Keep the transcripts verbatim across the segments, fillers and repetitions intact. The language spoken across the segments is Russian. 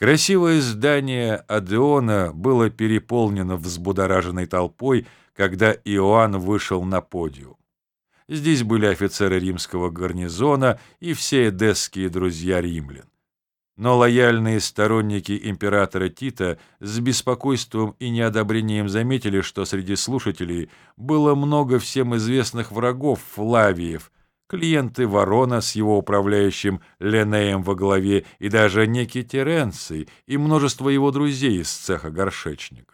Красивое здание Адеона было переполнено взбудораженной толпой, когда Иоанн вышел на подиум. Здесь были офицеры римского гарнизона и все эдесские друзья римлян. Но лояльные сторонники императора Тита с беспокойством и неодобрением заметили, что среди слушателей было много всем известных врагов Флавиев, клиенты Ворона с его управляющим Ленеем во главе и даже некий Теренций и множество его друзей из цеха горшечников.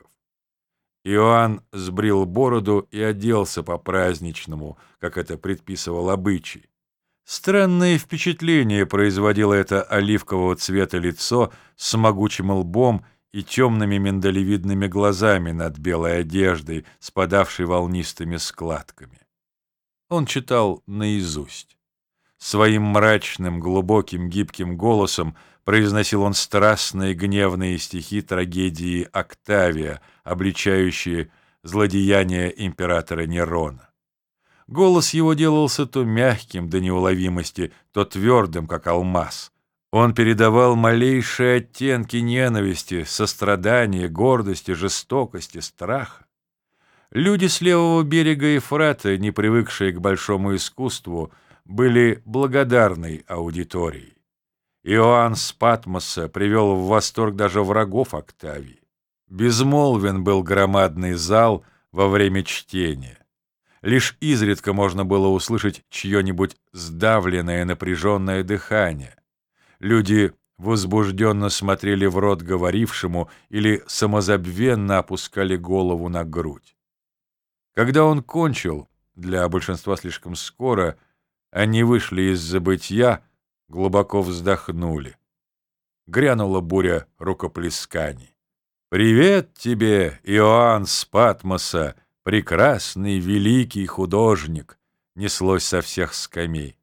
Иоанн сбрил бороду и оделся по-праздничному, как это предписывал обычай. Странное впечатление производило это оливкового цвета лицо с могучим лбом и темными миндалевидными глазами над белой одеждой, спадавшей волнистыми складками. Он читал наизусть. Своим мрачным, глубоким, гибким голосом произносил он страстные гневные стихи трагедии Октавия, обличающие злодеяния императора Нерона. Голос его делался то мягким до неуловимости, то твердым, как алмаз. Он передавал малейшие оттенки ненависти, сострадания, гордости, жестокости, страха. Люди с левого берега Ефрата, не привыкшие к большому искусству, были благодарной аудиторией. Иоанн с Патмоса привел в восторг даже врагов Октавии. Безмолвен был громадный зал во время чтения. Лишь изредка можно было услышать чье-нибудь сдавленное напряженное дыхание. Люди возбужденно смотрели в рот говорившему или самозабвенно опускали голову на грудь. Когда он кончил, для большинства слишком скоро, они вышли из забытья, глубоко вздохнули. Грянула буря рукоплесканий. «Привет тебе, Иоанн с Патмоса, прекрасный великий художник!» неслось со всех скамей.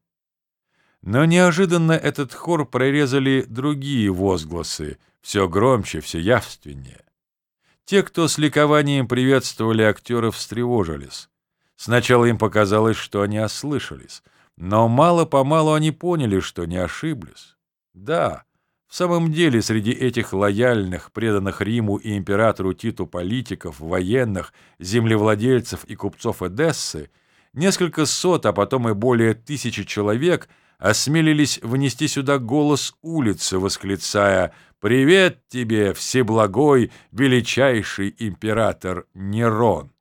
Но неожиданно этот хор прорезали другие возгласы, все громче, все явственнее. Те, кто с ликованием приветствовали актеров, встревожились. Сначала им показалось, что они ослышались, но мало-помалу они поняли, что не ошиблись. Да, в самом деле среди этих лояльных, преданных Риму и императору Титу политиков, военных, землевладельцев и купцов Эдессы несколько сот, а потом и более тысячи человек осмелились внести сюда голос улицы, восклицая «Привет тебе, всеблагой, величайший император Нерон!».